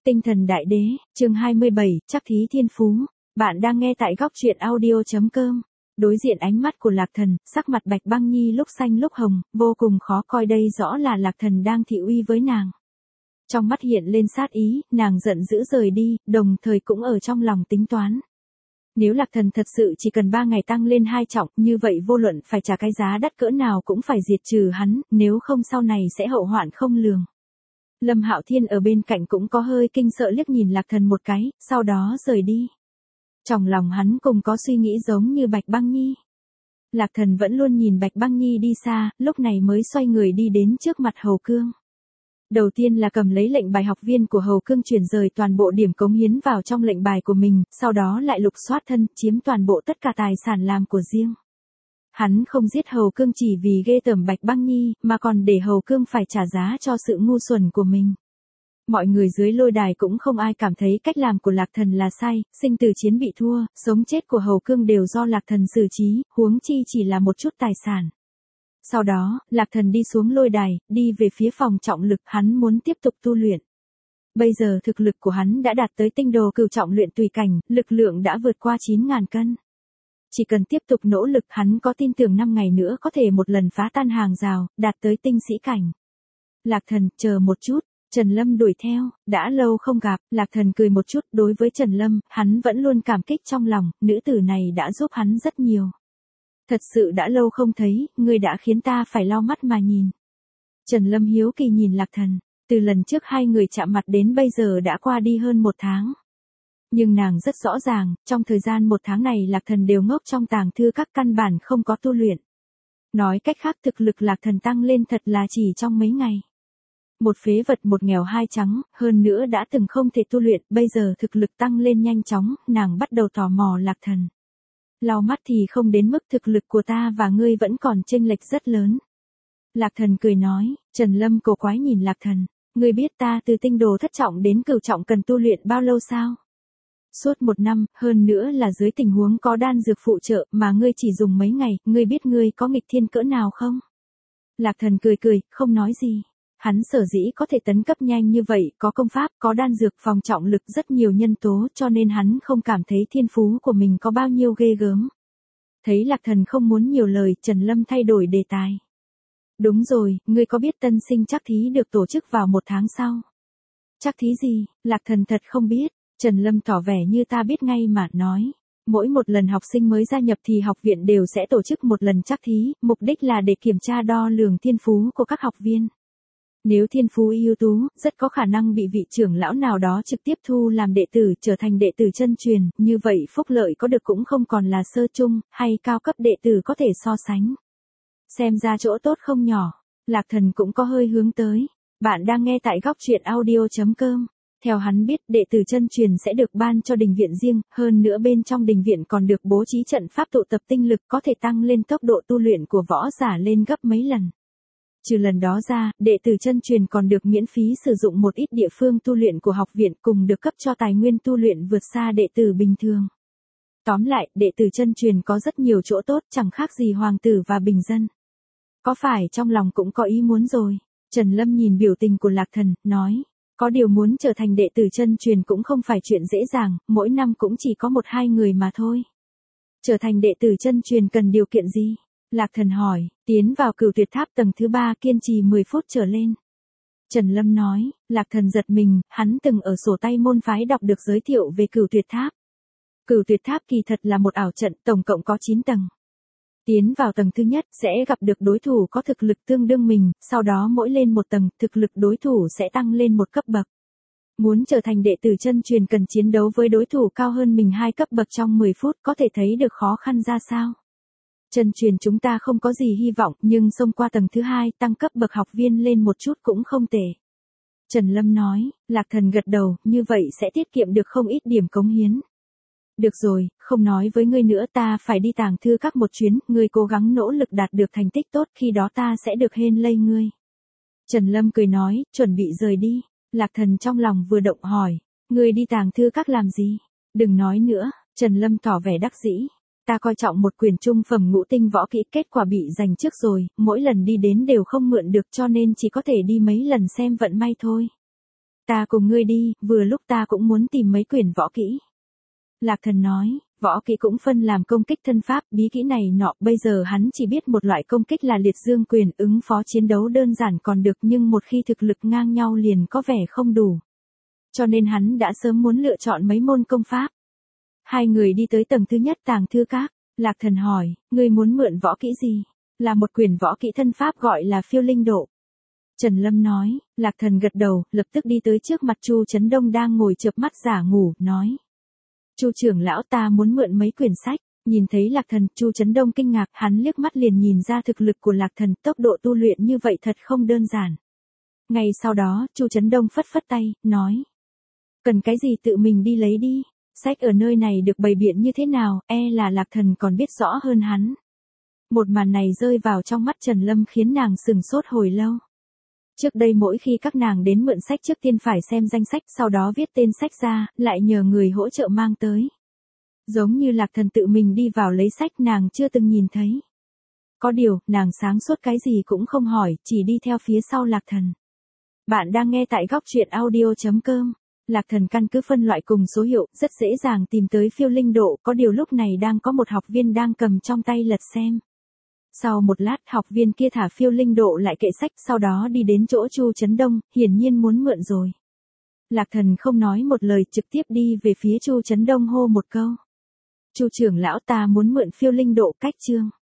Tinh thần đại đế, chương 27, chắc thí thiên phú. Bạn đang nghe tại góc truyện audio.com. Đối diện ánh mắt của Lạc Thần, sắc mặt Bạch Băng Nhi lúc xanh lúc hồng, vô cùng khó coi, đây rõ là Lạc Thần đang thị uy với nàng. Trong mắt hiện lên sát ý, nàng giận dữ rời đi, đồng thời cũng ở trong lòng tính toán. Nếu Lạc Thần thật sự chỉ cần 3 ngày tăng lên 2 trọng, như vậy vô luận phải trả cái giá đắt cỡ nào cũng phải diệt trừ hắn, nếu không sau này sẽ hậu hoạn không lường. Lâm Hạo Thiên ở bên cạnh cũng có hơi kinh sợ liếc nhìn Lạc Thần một cái, sau đó rời đi. Trong lòng hắn cùng có suy nghĩ giống như Bạch Băng Nhi. Lạc Thần vẫn luôn nhìn Bạch Băng Nhi đi xa, lúc này mới xoay người đi đến trước mặt Hầu Cương. Đầu tiên là cầm lấy lệnh bài học viên của Hầu Cương chuyển rời toàn bộ điểm cống hiến vào trong lệnh bài của mình, sau đó lại lục soát thân, chiếm toàn bộ tất cả tài sản làm của riêng. Hắn không giết Hầu Cương chỉ vì ghê tởm Bạch Băng Nhi, mà còn để Hầu Cương phải trả giá cho sự ngu xuẩn của mình. Mọi người dưới lôi đài cũng không ai cảm thấy cách làm của Lạc Thần là sai, sinh tử chiến bị thua, sống chết của Hầu Cương đều do Lạc Thần xử trí, huống chi chỉ là một chút tài sản. Sau đó, Lạc Thần đi xuống lôi đài, đi về phía phòng trọng lực, hắn muốn tiếp tục tu luyện. Bây giờ thực lực của hắn đã đạt tới tinh đồ cửu trọng luyện tùy cảnh, lực lượng đã vượt qua 9.000 cân. Chỉ cần tiếp tục nỗ lực, hắn có tin tưởng 5 ngày nữa có thể một lần phá tan hàng rào, đạt tới tinh sĩ cảnh. Lạc Thần, chờ một chút. Trần Lâm đuổi theo, đã lâu không gặp, Lạc Thần cười một chút, đối với Trần Lâm, hắn vẫn luôn cảm kích trong lòng, nữ tử này đã giúp hắn rất nhiều. Thật sự đã lâu không thấy, ngươi đã khiến ta phải lau mắt mà nhìn. Trần Lâm hiếu kỳ nhìn Lạc Thần, từ lần trước hai người chạm mặt đến bây giờ đã qua đi hơn 1 tháng. Nhưng nàng rất rõ ràng, trong thời gian 1 tháng này Lạc Thần đều ngốc trong tàng thư các, căn bản không có tu luyện. Nói cách khác, thực lực Lạc Thần tăng lên thật là chỉ trong mấy ngày. Một phế vật, một nghèo hai trắng, hơn nữa đã từng không thể tu luyện, bây giờ thực lực tăng lên nhanh chóng, nàng bắt đầu tò mò Lạc Thần. Lau mắt thì không đến mức, thực lực của ta và ngươi vẫn còn chênh lệch rất lớn. Lạc Thần cười nói. Trần Lâm cổ quái nhìn Lạc Thần, ngươi biết ta từ tinh đồ thất trọng đến cửu trọng cần tu luyện bao lâu sao? Suốt 1 năm, hơn nữa là dưới tình huống có đan dược phụ trợ, mà ngươi chỉ dùng mấy ngày, ngươi biết ngươi có nghịch thiên cỡ nào không? Lạc Thần cười cười, không nói gì. Hắn sở dĩ có thể tấn cấp nhanh như vậy, có công pháp, có đan dược, phòng trọng lực, rất nhiều nhân tố, cho nên hắn không cảm thấy thiên phú của mình có bao nhiêu ghê gớm. Thấy Lạc Thần không muốn nhiều lời, Trần Lâm thay đổi đề tài. Đúng rồi, ngươi có biết tân sinh chắc thí được tổ chức vào 1 tháng sau? Chắc thí gì? Lạc Thần thật không biết. Trần Lâm tỏ vẻ như ta biết ngay mà, nói. Mỗi một lần học sinh mới gia nhập thì học viện đều sẽ tổ chức một lần chắc thí, mục đích là để kiểm tra đo lường thiên phú của các học viên. Nếu thiên phú ưu tú, rất có khả năng bị vị trưởng lão nào đó trực tiếp thu làm đệ tử, trở thành đệ tử chân truyền, như vậy phúc lợi có được cũng không còn là sơ trung, hay cao cấp đệ tử có thể so sánh. Xem ra chỗ tốt không nhỏ, Lạc Thần cũng có hơi hướng tới. Bạn đang nghe tại góc truyện audio.com. Theo hắn biết, đệ tử chân truyền sẽ được ban cho đình viện riêng, hơn nữa bên trong đình viện còn được bố trí trận pháp tụ tập tinh lực, có thể tăng lên tốc độ tu luyện của võ giả lên gấp mấy lần. Trừ lần đó ra, đệ tử chân truyền còn được miễn phí sử dụng một ít địa phương tu luyện của học viện, cùng được cấp cho tài nguyên tu luyện vượt xa đệ tử bình thường. Tóm lại, đệ tử chân truyền có rất nhiều chỗ tốt, chẳng khác gì hoàng tử và bình dân. Có phải trong lòng cũng có ý muốn rồi? Trần Lâm nhìn biểu tình của Lạc Thần, nói. Có điều muốn trở thành đệ tử chân truyền cũng không phải chuyện dễ dàng, mỗi năm cũng chỉ có 1-2 người mà thôi. Trở thành đệ tử chân truyền cần điều kiện gì? Lạc Thần hỏi. Tiến vào Cửu Tuyệt Tháp tầng thứ 3, kiên trì 10 phút trở lên. Trần Lâm nói. Lạc Thần giật mình, hắn từng ở sổ tay môn phái đọc được giới thiệu về Cửu Tuyệt Tháp. Cửu Tuyệt Tháp kỳ thật là một ảo trận, tổng cộng có 9 tầng. Tiến vào tầng thứ nhất, sẽ gặp được đối thủ có thực lực tương đương mình, sau đó mỗi lên một tầng, thực lực đối thủ sẽ tăng lên một cấp bậc. Muốn trở thành đệ tử chân truyền cần chiến đấu với đối thủ cao hơn mình 2 cấp bậc trong 10 phút, có thể thấy được khó khăn ra sao. Chân truyền chúng ta không có gì hy vọng, nhưng xông qua tầng thứ 2, tăng cấp bậc học viên lên một chút cũng không tệ. Trần Lâm nói. Lạc Thần gật đầu, như vậy sẽ tiết kiệm được không ít điểm cống hiến. Được rồi, không nói với ngươi nữa, ta phải đi tàng thư các một chuyến, ngươi cố gắng nỗ lực đạt được thành tích tốt, khi đó ta sẽ được hên lây ngươi. Trần Lâm cười nói, chuẩn bị rời đi. Lạc Thần trong lòng vừa động hỏi, ngươi đi tàng thư các làm gì? Đừng nói nữa. Trần Lâm tỏ vẻ đắc dĩ. Ta coi trọng một quyển trung phẩm ngũ tinh võ kỹ, kết quả bị giành trước rồi, mỗi lần đi đến đều không mượn được, cho nên chỉ có thể đi mấy lần xem vận may thôi. Ta cùng ngươi đi, vừa lúc ta cũng muốn tìm mấy quyển võ kỹ. Lạc Thần nói, võ kỹ cũng phân làm công kích thân pháp, bí kỹ này nọ, bây giờ hắn chỉ biết một loại công kích là liệt dương quyền, ứng phó chiến đấu đơn giản còn được, nhưng một khi thực lực ngang nhau liền có vẻ không đủ. Cho nên hắn đã sớm muốn lựa chọn mấy môn công pháp. Hai người đi tới tầng thứ nhất tàng thư các, Lạc Thần hỏi, ngươi muốn mượn võ kỹ gì? Là một quyển võ kỹ thân pháp gọi là Phiêu Linh Độ. Trần Lâm nói, Lạc Thần gật đầu, lập tức đi tới trước mặt Chu Chấn Đông đang ngồi chợp mắt giả ngủ, nói. Chu trưởng lão, ta muốn mượn mấy quyển sách. Nhìn thấy Lạc Thần, Chu Chấn Đông kinh ngạc, hắn liếc mắt liền nhìn ra thực lực của Lạc Thần, tốc độ tu luyện như vậy thật không đơn giản. Ngay sau đó, Chu Chấn Đông phất phất tay, nói. Cần cái gì tự mình đi lấy đi, sách ở nơi này được bày biện như thế nào, là Lạc Thần còn biết rõ hơn hắn. Một màn này rơi vào trong mắt Trần Lâm khiến nàng sừng sốt hồi lâu. Trước đây mỗi khi các nàng đến mượn sách trước tiên phải xem danh sách, sau đó viết tên sách ra, lại nhờ người hỗ trợ mang tới. Giống như Lạc Thần tự mình đi vào lấy sách nàng chưa từng nhìn thấy. Có điều, nàng sáng suốt cái gì cũng không hỏi, chỉ đi theo phía sau Lạc Thần. Bạn đang nghe tại góc truyện audio.com. Lạc Thần căn cứ phân loại cùng số hiệu, rất dễ dàng tìm tới Phiêu Linh Độ, có điều lúc này đang có một học viên đang cầm trong tay lật xem. Sau một lát, học viên kia thả Phiêu Linh Độ lại kệ sách, sau đó đi đến chỗ Chu Chấn Đông, hiển nhiên muốn mượn rồi. Lạc Thần không nói một lời, trực tiếp đi về phía Chu Chấn Đông hô một câu. Chu trưởng lão, ta muốn mượn Phiêu Linh Độ, cách chương.